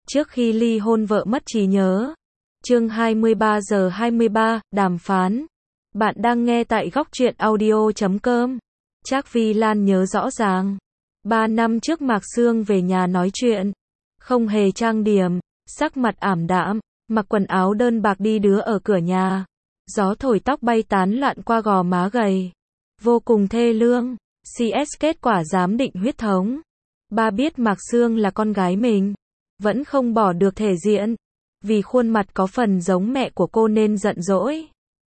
trước khi ly hôn vợ mất trí nhớ. Chương 23 giờ 23, đàm phán. Bạn đang nghe tại góc truyện audio.com. Trác Vi Lan nhớ rõ ràng. 3 năm trước Mạc Sương về nhà nói chuyện. Không hề trang điểm, sắc mặt ảm đạm, mặc quần áo đơn bạc đi đứa ở cửa nhà. Gió thổi tóc bay tán loạn qua gò má gầy. Vô cùng thê lương. CS kết quả giám định huyết thống. Ba biết Mạc Sương là con gái mình. Vẫn không bỏ được thể diện. Vì khuôn mặt có phần giống mẹ của cô nên giận dỗi.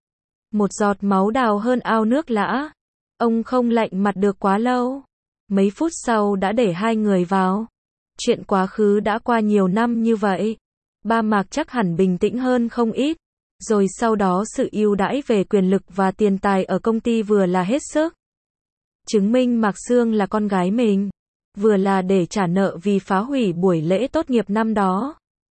Một giọt máu đào hơn ao nước lã. Ông không lạnh mặt được quá lâu. Mấy phút sau đã để hai người vào. Chuyện quá khứ đã qua nhiều năm như vậy. Ba Mạc chắc hẳn bình tĩnh hơn không ít. Rồi sau đó sự ưu đãi về quyền lực và tiền tài ở công ty vừa là hết sức. Chứng minh Mạc Sương là con gái mình. Vừa là để trả nợ vì phá hủy buổi lễ tốt nghiệp năm đó.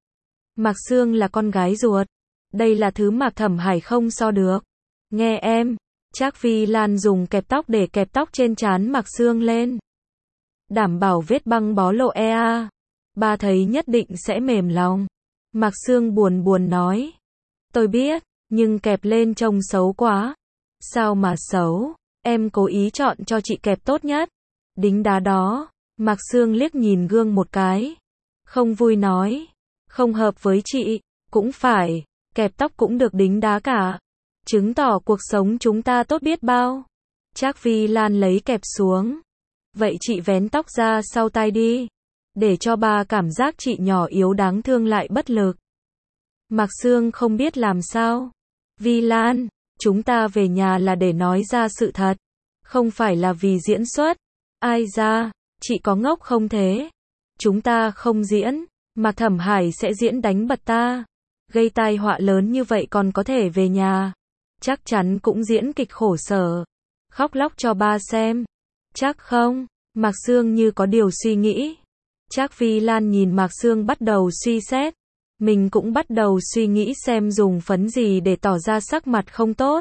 Mạc Sương là con gái ruột. Đây là thứ Mạc Thẩm Hải không so được. Nghe em. Trác Vi Lan dùng kẹp tóc để kẹp tóc trên trán Mạc Sương lên. Đảm bảo vết băng bó lộ ea. Ba thấy nhất định sẽ mềm lòng. Mạc Sương buồn buồn nói. Tôi biết, nhưng kẹp lên trông xấu quá. Sao mà xấu? Em cố ý chọn cho chị kẹp tốt nhất. Đính đá đó. Mạc Sương liếc nhìn gương một cái. Không vui nói. Không hợp với chị. Cũng phải. Kẹp tóc cũng được đính đá cả. Chứng tỏ cuộc sống chúng ta tốt biết bao. Trác Vi Lan lấy kẹp xuống. Vậy chị vén tóc ra sau tai đi. Để cho ba cảm giác chị nhỏ yếu đáng thương lại bất lực. Mạc Sương không biết làm sao. Vi Lan, chúng ta về nhà là để nói ra sự thật. Không phải là vì diễn xuất. Ai ra, chị có ngốc không thế? Chúng ta không diễn. Mạc Thẩm Hải sẽ diễn đánh bật ta. Gây tai họa lớn như vậy còn có thể về nhà. Chắc chắn cũng diễn kịch khổ sở. Khóc lóc cho ba xem. Chắc không? Mạc Sương như có điều suy nghĩ. Trác Vi Lan nhìn Mạc Sương bắt đầu suy xét. Mình cũng bắt đầu suy nghĩ xem dùng phấn gì để tỏ ra sắc mặt không tốt.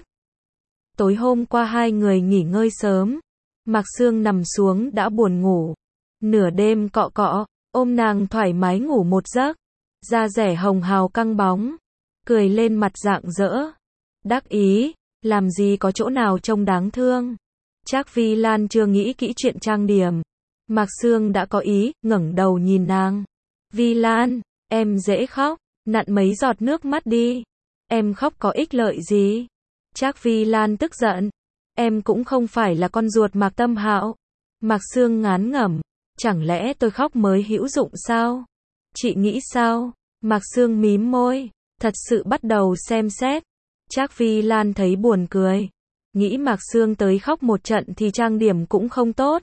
Tối hôm qua hai người nghỉ ngơi sớm. Mạc Sương nằm xuống đã buồn ngủ. Nửa đêm cọ cọ, ôm nàng thoải mái ngủ một giấc. Da dẻ hồng hào căng bóng. Cười lên mặt rạng rỡ. Đắc ý, làm gì có chỗ nào trông đáng thương. Trác Vi Lan chưa nghĩ kỹ chuyện trang điểm. Mạc Sương đã có ý, ngẩng đầu nhìn nàng. Vi Lan, em dễ khóc, nặn mấy giọt nước mắt đi. Em khóc có ích lợi gì? Trác Vi Lan tức giận. Em cũng không phải là con ruột Mạc Tâm Hạo. Mạc Sương ngán ngẩm. Chẳng lẽ tôi khóc mới hữu dụng sao? Chị nghĩ sao? Mạc Sương mím môi. Thật sự bắt đầu xem xét. Trác Vi Lan thấy buồn cười. Nghĩ Mạc Sương tới khóc một trận thì trang điểm cũng không tốt.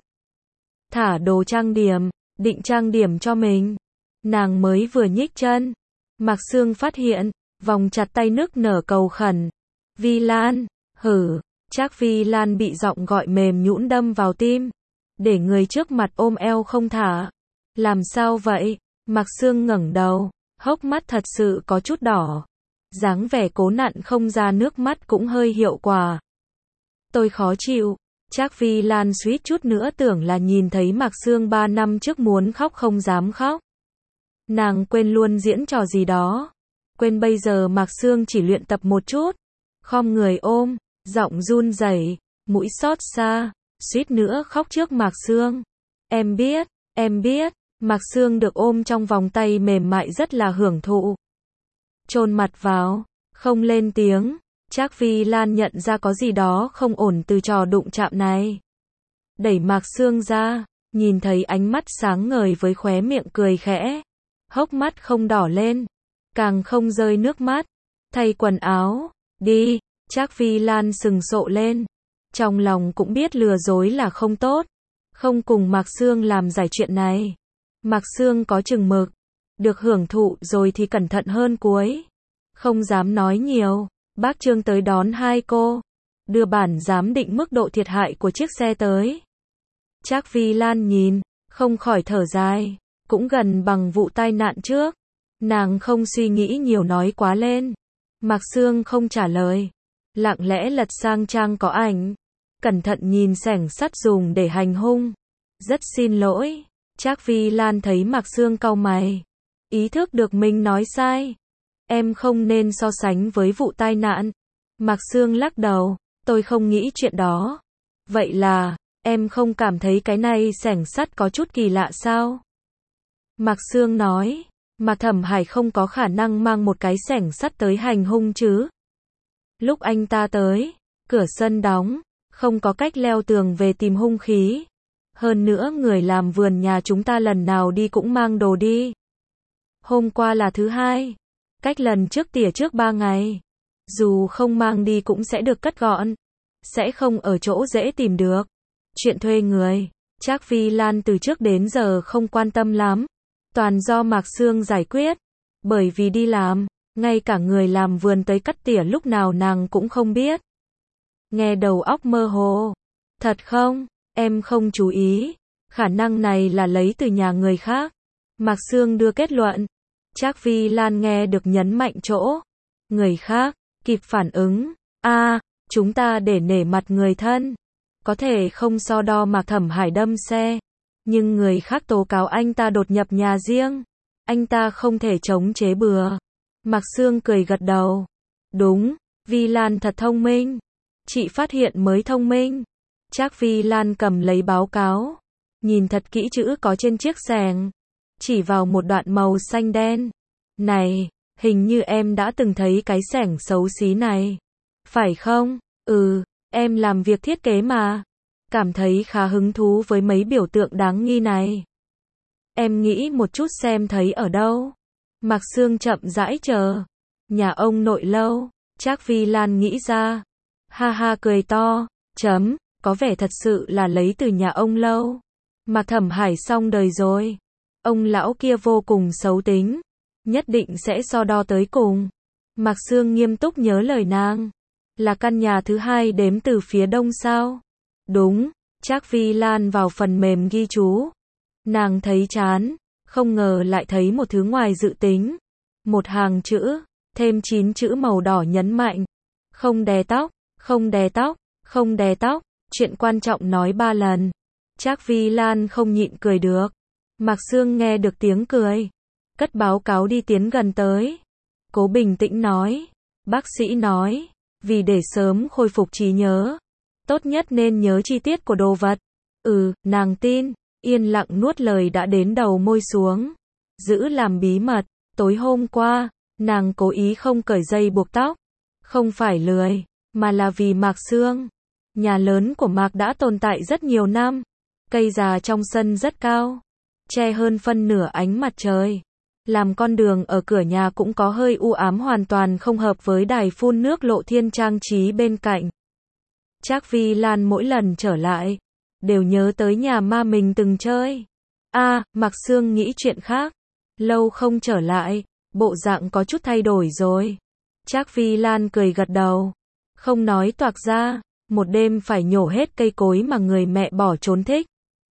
Thả đồ trang điểm, định trang điểm cho mình. Nàng mới vừa nhích chân. Mạc Sương phát hiện, vòng chặt tay nức nở cầu khẩn. Vi Lan, hử. Trác Vi Lan bị giọng gọi mềm nhũn đâm vào tim. Để người trước mặt ôm eo không thả. Làm sao vậy? Mạc Sương ngẩng đầu, hốc mắt thật sự có chút đỏ. Dáng vẻ cố nặn không ra nước mắt cũng hơi hiệu quả. Tôi khó chịu. Trác Vi Lan suýt chút nữa tưởng là nhìn thấy Mạc Sương 3 năm trước muốn khóc không dám khóc. Nàng quên luôn diễn trò gì đó. Quên bây giờ Mạc Sương chỉ luyện tập một chút. Khom người ôm, giọng run rẩy, mũi xót xa, suýt nữa khóc trước Mạc Sương. Em biết, Mạc Sương được ôm trong vòng tay mềm mại rất là hưởng thụ. Chôn mặt vào, không lên tiếng. Trác Vi Lan nhận ra có gì đó không ổn từ trò đụng chạm này. Đẩy Mạc Sương ra, nhìn thấy ánh mắt sáng ngời với khóe miệng cười khẽ. Hốc mắt không đỏ lên, càng không rơi nước mắt. Thay quần áo, đi. Trác Vi Lan sừng sộ lên. Trong lòng cũng biết lừa dối là không tốt. Không cùng Mạc Sương làm giải chuyện này. Mạc Sương có chừng mực. Được hưởng thụ rồi thì cẩn thận hơn cuối. Không dám nói nhiều. Bác Trương tới đón hai cô. Đưa bản giám định mức độ thiệt hại của chiếc xe tới. Trác Vi Lan nhìn, không khỏi thở dài. Cũng gần bằng vụ tai nạn trước. Nàng không suy nghĩ nhiều nói quá lên. Mạc Sương không trả lời. Lặng lẽ lật sang trang có ảnh. Cẩn thận nhìn xẻng sắt dùng để hành hung. Rất xin lỗi. Trác Vi Lan thấy Mạc Sương cau mày. ý thức được mình nói sai. Em không nên so sánh với vụ tai nạn. Mạc Sương lắc đầu, tôi không nghĩ chuyện đó. Vậy là, em không cảm thấy cái này xẻng sắt có chút kỳ lạ sao? Mạc Sương nói, Mạc Thẩm Hải không có khả năng mang một cái xẻng sắt tới hành hung chứ. Lúc anh ta tới, cửa sân đóng, không có cách leo tường về tìm hung khí. Hơn nữa người làm vườn nhà chúng ta lần nào đi cũng mang đồ đi. Hôm qua là thứ hai, cách lần trước tỉa trước 3 ngày. Dù không mang đi cũng sẽ được cất gọn, sẽ không ở chỗ dễ tìm được. Chuyện thuê người, Trác Vi Lan từ trước đến giờ không quan tâm lắm. Toàn do Mạc Sương giải quyết. Bởi vì đi làm, ngay cả người làm vườn tới cắt tỉa lúc nào nàng cũng không biết. Nghe đầu óc mơ hồ. Thật không? Em không chú ý. Khả năng này là lấy từ nhà người khác. Mạc Sương đưa kết luận. Trác Vi Lan nghe được nhấn mạnh chỗ. Người khác, kịp phản ứng. Chúng ta để nể mặt người thân. Có thể không so đo Mạc Thẩm Hải đâm xe. Nhưng người khác tố cáo anh ta đột nhập nhà riêng. Anh ta không thể chống chế bừa. Mạc Sương cười gật đầu. Đúng, Vi Lan thật thông minh. Chị phát hiện mới thông minh. Trác Vi Lan cầm lấy báo cáo. Nhìn thật kỹ chữ có trên chiếc xẻng. Chỉ vào một đoạn màu xanh đen. Này, hình như em đã từng thấy cái xẻng xấu xí này. Phải không? Em làm việc thiết kế mà. Cảm thấy khá hứng thú với mấy biểu tượng đáng nghi này. Em nghĩ một chút xem thấy ở đâu. Mạc Sương chậm rãi chờ. Nhà ông nội lâu. Trác Vi Lan nghĩ ra. Ha ha cười to. Có vẻ thật sự là lấy từ nhà ông lâu. Mạc Thẩm Hải xong đời rồi. Ông lão kia vô cùng xấu tính. Nhất định sẽ so đo tới cùng. Mạc Sương nghiêm túc nhớ lời nàng. Là căn nhà thứ hai đếm từ phía đông sao? Đúng. Trác Vi Lan vào phần mềm ghi chú. Nàng thấy chán. Không ngờ lại thấy một thứ ngoài dự tính. Một hàng chữ. Thêm 9 chữ màu đỏ nhấn mạnh. Không đè tóc. Không đè tóc. Không đè tóc. Chuyện quan trọng nói 3 lần. Trác Vi Lan không nhịn cười được. Mạc Sương nghe được tiếng cười. Cất báo cáo đi tiến gần tới. Cố bình tĩnh nói. Bác sĩ nói. Vì để sớm khôi phục trí nhớ. Tốt nhất nên nhớ chi tiết của đồ vật. Nàng tin. Yên lặng nuốt lời đã đến đầu môi xuống. Giữ làm bí mật. Tối hôm qua, nàng cố ý không cởi dây buộc tóc. Không phải lười, mà là vì Mạc Sương. Nhà lớn của Mạc đã tồn tại rất nhiều năm. Cây già trong sân rất cao. Che hơn phân nửa ánh mặt trời. Làm con đường ở cửa nhà cũng có hơi u ám hoàn toàn không hợp với đài phun nước lộ thiên trang trí bên cạnh. Trác Vi Lan mỗi lần trở lại, đều nhớ tới nhà ma mình từng chơi. Mạc Sương nghĩ chuyện khác. Lâu không trở lại, bộ dạng có chút thay đổi rồi. Trác Vi Lan cười gật đầu. Không nói toạc ra, một đêm phải nhổ hết cây cối mà người mẹ bỏ trốn thích.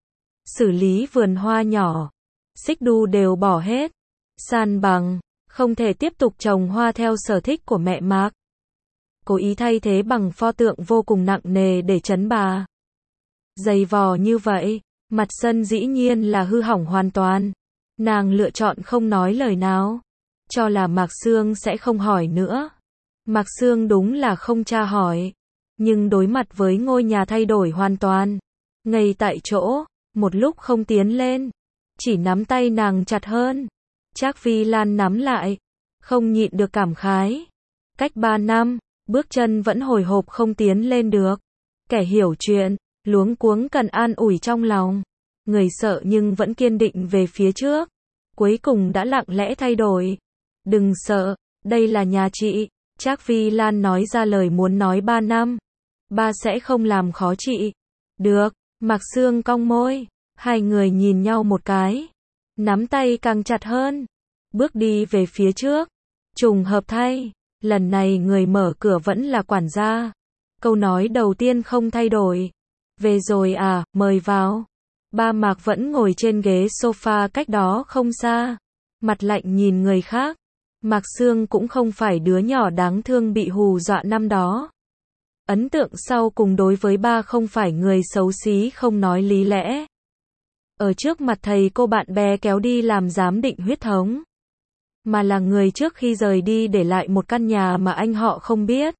Xử lý vườn hoa nhỏ. Xích đu đều bỏ hết. San bằng, không thể tiếp tục trồng hoa theo sở thích của mẹ Mạc. Cố ý thay thế bằng pho tượng vô cùng nặng nề để trấn bà. Dày vò như vậy, mặt sân dĩ nhiên là hư hỏng hoàn toàn. Nàng lựa chọn không nói lời nào. Cho là Mạc Sương sẽ không hỏi nữa. Mạc Sương đúng là không tra hỏi. Nhưng đối mặt với ngôi nhà thay đổi hoàn toàn. Ngay tại chỗ, một lúc không tiến lên. Chỉ nắm tay nàng chặt hơn. Trác Vi Lan nắm lại. Không nhịn được cảm khái. Cách 3 năm, bước chân vẫn hồi hộp không tiến lên được. Kẻ hiểu chuyện, luống cuống cần an ủi trong lòng. Người sợ nhưng vẫn kiên định về phía trước. Cuối cùng đã lặng lẽ thay đổi. Đừng sợ, đây là nhà chị. Trác Vi Lan nói ra lời muốn nói 3 năm. Ba sẽ không làm khó chị. Được, Mạc Sương cong môi. Hai người nhìn nhau một cái. Nắm tay càng chặt hơn. Bước đi về phía trước. Trùng hợp thay, lần này người mở cửa vẫn là quản gia. Câu nói đầu tiên không thay đổi. Về rồi à, mời vào. Ba Mạc vẫn ngồi trên ghế sofa cách đó không xa. Mặt lạnh nhìn người khác. Mạc Sương cũng không phải đứa nhỏ đáng thương bị hù dọa năm đó. Ấn tượng sau cùng đối với ba không phải người xấu xí không nói lý lẽ. Ở trước mặt thầy cô bạn bè kéo đi làm giám định huyết thống. mà là người trước khi rời đi để lại một căn nhà mà anh họ không biết.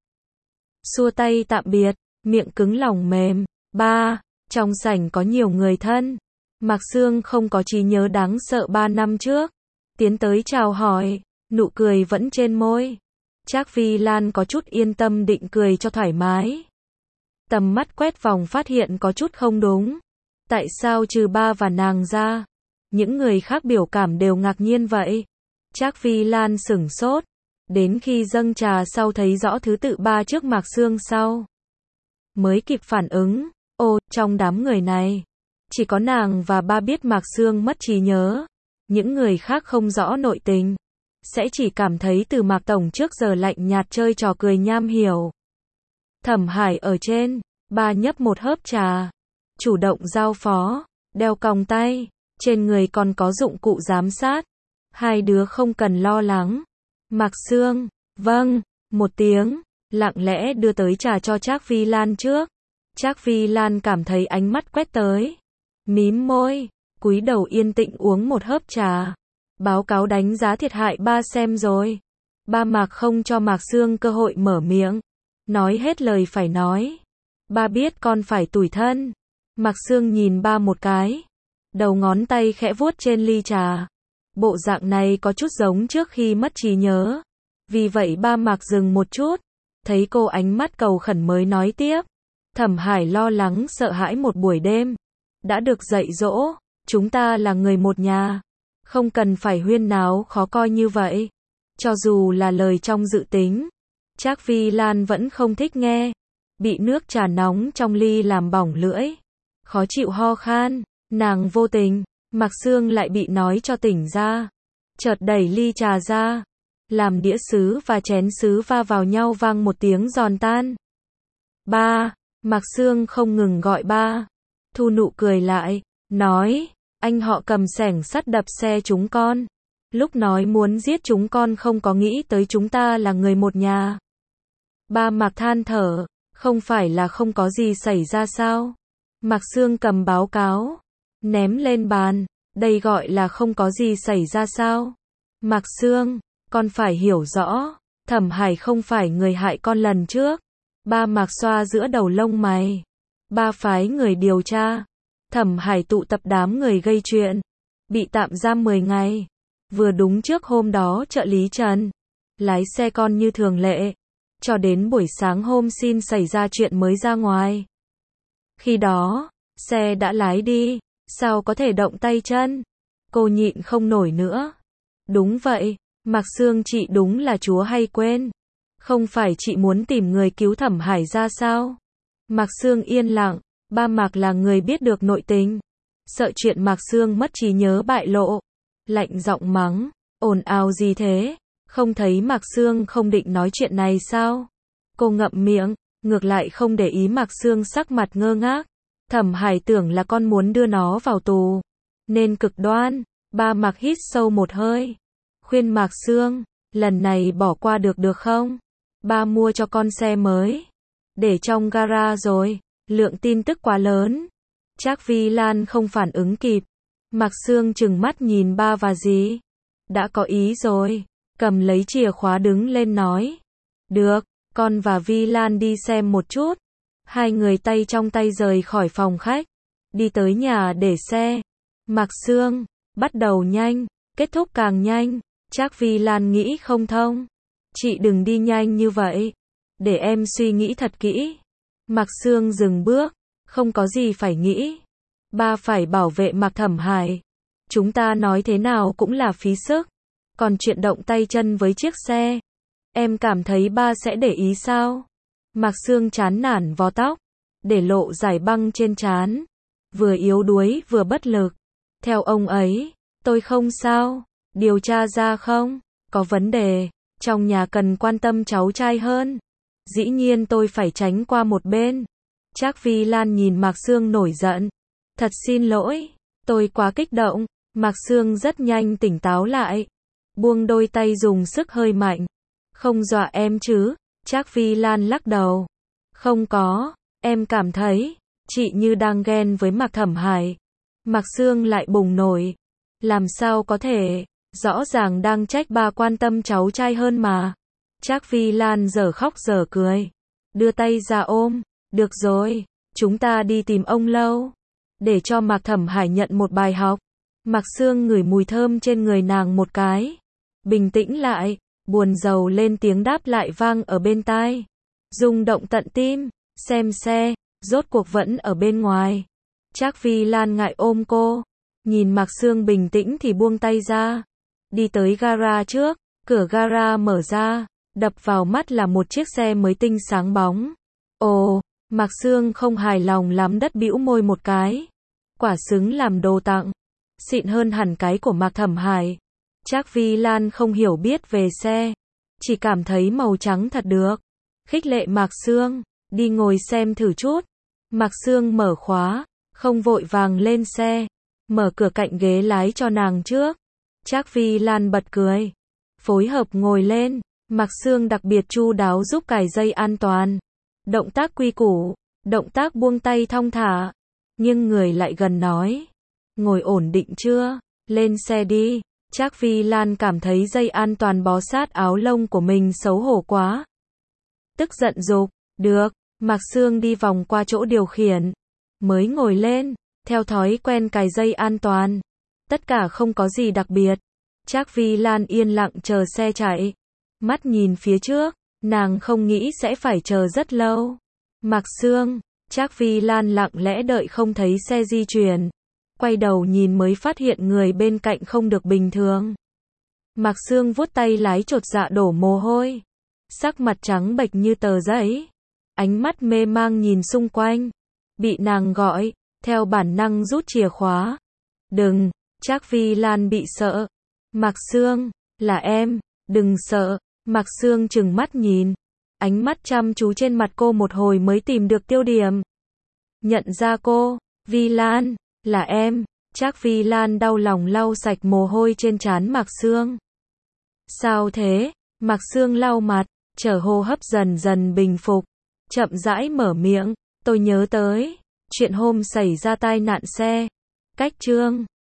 Xua tay tạm biệt, miệng cứng lòng mềm. 3. Trong sảnh có nhiều người thân. Mạc Sương không có trí nhớ đáng sợ 3 năm trước. Tiến tới chào hỏi, nụ cười vẫn trên môi. Trác Phi Lan có chút yên tâm định cười cho thoải mái. Tầm mắt quét vòng phát hiện có chút không đúng. Tại sao trừ ba và nàng ra, những người khác biểu cảm đều ngạc nhiên vậy? Trác Phi Lan sửng sốt, đến khi dâng trà sau thấy rõ thứ tự ba trước Mạc Sương sau, mới kịp phản ứng, trong đám người này, chỉ có nàng và ba biết Mạc Sương mất trí nhớ, những người khác không rõ nội tình, sẽ chỉ cảm thấy từ Mạc Tổng trước giờ lạnh nhạt chơi trò cười nham hiểu. Thẩm Hải ở trên, ba nhấp một hớp trà, chủ động giao phó, đeo còng tay, trên người còn có dụng cụ giám sát, hai đứa không cần lo lắng. Mạc Sương, vâng, một tiếng, lặng lẽ đưa tới trà cho Trác Phi Lan trước. Trác Phi Lan cảm thấy ánh mắt quét tới, mím môi, cúi đầu yên tĩnh uống một hớp trà. Báo cáo đánh giá thiệt hại ba xem rồi. Ba Mạc không cho Mạc Sương cơ hội mở miệng, nói hết lời phải nói. Ba biết con phải tủi thân. Mạc Sương nhìn ba một cái, đầu ngón tay khẽ vuốt trên ly trà. Bộ dạng này có chút giống trước khi mất trí nhớ. Vì vậy ba Mạc dừng một chút, thấy cô ánh mắt cầu khẩn mới nói tiếp. Thẩm Hải lo lắng sợ hãi một buổi đêm, đã được dạy dỗ, chúng ta là người một nhà, không cần phải huyên náo khó coi như vậy. Cho dù là lời trong dự tính, Trác Phi Lan vẫn không thích nghe. Bị nước trà nóng trong ly làm bỏng lưỡi, khó chịu ho khan, nàng vô tình, Mạc Sương lại bị nói cho tỉnh ra. Chợt đẩy ly trà ra, làm đĩa sứ và chén sứ va vào nhau vang một tiếng giòn tan. Ba, Mạc Sương không ngừng gọi ba, thu nụ cười lại, nói, anh họ cầm xẻng sắt đập xe chúng con. Lúc nói muốn giết chúng con không có nghĩ tới chúng ta là người một nhà. Ba Mạc than thở, không phải là không có gì xảy ra sao? Mạc Sương cầm báo cáo, ném lên bàn, đây gọi là không có gì xảy ra sao? Mạc Sương, con phải hiểu rõ, Thẩm Hải không phải người hại con lần trước. Ba Mạc xoa giữa đầu lông mày. Ba phái người điều tra. Thẩm Hải tụ tập đám người gây chuyện, bị tạm giam 10 ngày. Vừa đúng trước hôm đó trợ lý Trần lái xe con như thường lệ, cho đến buổi sáng hôm xin xảy ra chuyện mới ra ngoài. Khi đó, xe đã lái đi, sao có thể động tay chân? Cô nhịn không nổi nữa. Đúng vậy, Mạc Sương chị đúng là chúa hay quên. Không phải chị muốn tìm người cứu Thẩm Hải ra sao? Mạc Sương yên lặng, ba Mạc là người biết được nội tình. Sợ chuyện Mạc Sương mất trí nhớ bại lộ. Lạnh giọng mắng, ồn ào gì thế? Không thấy Mạc Sương không định nói chuyện này sao? Cô ngậm miệng, ngược lại không để ý Mạc Sương sắc mặt ngơ ngác. Thẩm Hải tưởng là con muốn đưa nó vào tù, nên cực đoan. Ba Mạc hít sâu một hơi, khuyên Mạc Sương, lần này bỏ qua được không? Ba mua cho con xe mới, để trong gara rồi, lượng tin tức quá lớn. Trác Phi Lan không phản ứng kịp. Mạc Sương trừng mắt nhìn ba và dì. Đã có ý rồi, cầm lấy chìa khóa đứng lên nói. Được, con và Vi Lan đi xem một chút. Hai người tay trong tay rời khỏi phòng khách, đi tới nhà để xe. Mạc Sương, bắt đầu nhanh, kết thúc càng nhanh. Trác Vi Lan nghĩ không thông. Chị đừng đi nhanh như vậy, để em suy nghĩ thật kỹ. Mạc Sương dừng bước, không có gì phải nghĩ. Ba phải bảo vệ Mạc Thẩm Hải. Chúng ta nói thế nào cũng là phí sức. Còn chuyện động tay chân với chiếc xe, em cảm thấy ba sẽ để ý sao? Mạc Sương chán nản vò tóc, để lộ dải băng trên trán. Vừa yếu đuối vừa bất lực. Theo ông ấy, tôi không sao. Điều tra ra không? Có vấn đề. Trong nhà cần quan tâm cháu trai hơn. Dĩ nhiên tôi phải tránh qua một bên. Trác Vi Lan nhìn Mạc Sương nổi giận. Thật xin lỗi, tôi quá kích động. Mạc Sương rất nhanh tỉnh táo lại, buông đôi tay dùng sức hơi mạnh. Không dọa em chứ? Trác Vi Lan lắc đầu. Không có, em cảm thấy, chị như đang ghen với Mạc Thẩm Hải. Mạc Sương lại bùng nổi. Làm sao có thể, Rõ ràng đang trách bà quan tâm cháu trai hơn mà. Trác Phi Lan giờ khóc giờ cười. Đưa tay ra ôm. Được rồi, chúng ta đi tìm ông Lâu. Để cho Mạc Thẩm Hải nhận một bài học. Mạc Sương ngửi mùi thơm trên người nàng một cái. Bình tĩnh lại, buồn rầu lên tiếng đáp lại vang ở bên tai. Rung động tận tim, xem xe, rốt cuộc vẫn ở bên ngoài. Trác Phi Lan ngại ôm cô. Nhìn Mạc Sương bình tĩnh thì buông tay ra. Đi tới gara trước, cửa gara mở ra. Đập vào mắt là một chiếc xe mới tinh sáng bóng. Ồ, Mạc Sương không hài lòng lắm đất bĩu môi một cái. Quả xứng làm đồ tặng. Xịn hơn hẳn cái của Mạc Thẩm Hải. Trác Phi Lan không hiểu biết về xe. Chỉ cảm thấy màu trắng thật được. Khích lệ Mạc Sương. Đi ngồi xem thử chút. Mạc Sương mở khóa. Không vội vàng lên xe. Mở cửa cạnh ghế lái cho nàng trước. Trác Phi Lan bật cười. Phối hợp ngồi lên. Mạc Sương đặc biệt chu đáo giúp cài dây an toàn. Động tác quy củ. Động tác buông tay thong thả. Nhưng người lại gần nói. Ngồi ổn định chưa? Lên xe đi. Trác Phi Lan cảm thấy dây an toàn bó sát áo lông của mình xấu hổ quá. Tức giận dục. Được. Mạc Sương đi vòng qua chỗ điều khiển. Mới ngồi lên. Theo thói quen cài dây an toàn. Tất cả không có gì đặc biệt. Trác Phi Lan yên lặng chờ xe chạy. Mắt nhìn phía trước. Nàng không nghĩ sẽ phải chờ rất lâu. Mạc Sương. Trác Phi Lan lặng lẽ đợi không thấy xe di chuyển. Quay đầu nhìn mới phát hiện người bên cạnh không được bình thường. Mạc Sương vuốt tay lái chột dạ đổ mồ hôi. Sắc mặt trắng bệch như tờ giấy. Ánh mắt mê mang nhìn xung quanh. Bị nàng gọi, theo bản năng rút chìa khóa. Đừng, Trác Phi Lan bị sợ. Mạc Sương, là em, đừng sợ. Mạc Sương trừng mắt nhìn. Ánh mắt chăm chú trên mặt cô một hồi mới tìm được tiêu điểm. Nhận ra cô, Vi Lan, là em. Trác Phi Lan đau lòng lau sạch mồ hôi trên trán Mạc Sương. Sao thế? Mạc Sương lau mặt, chờ hô hấp dần dần bình phục. Chậm rãi mở miệng, tôi nhớ tới chuyện hôm xảy ra tai nạn xe. Cách chương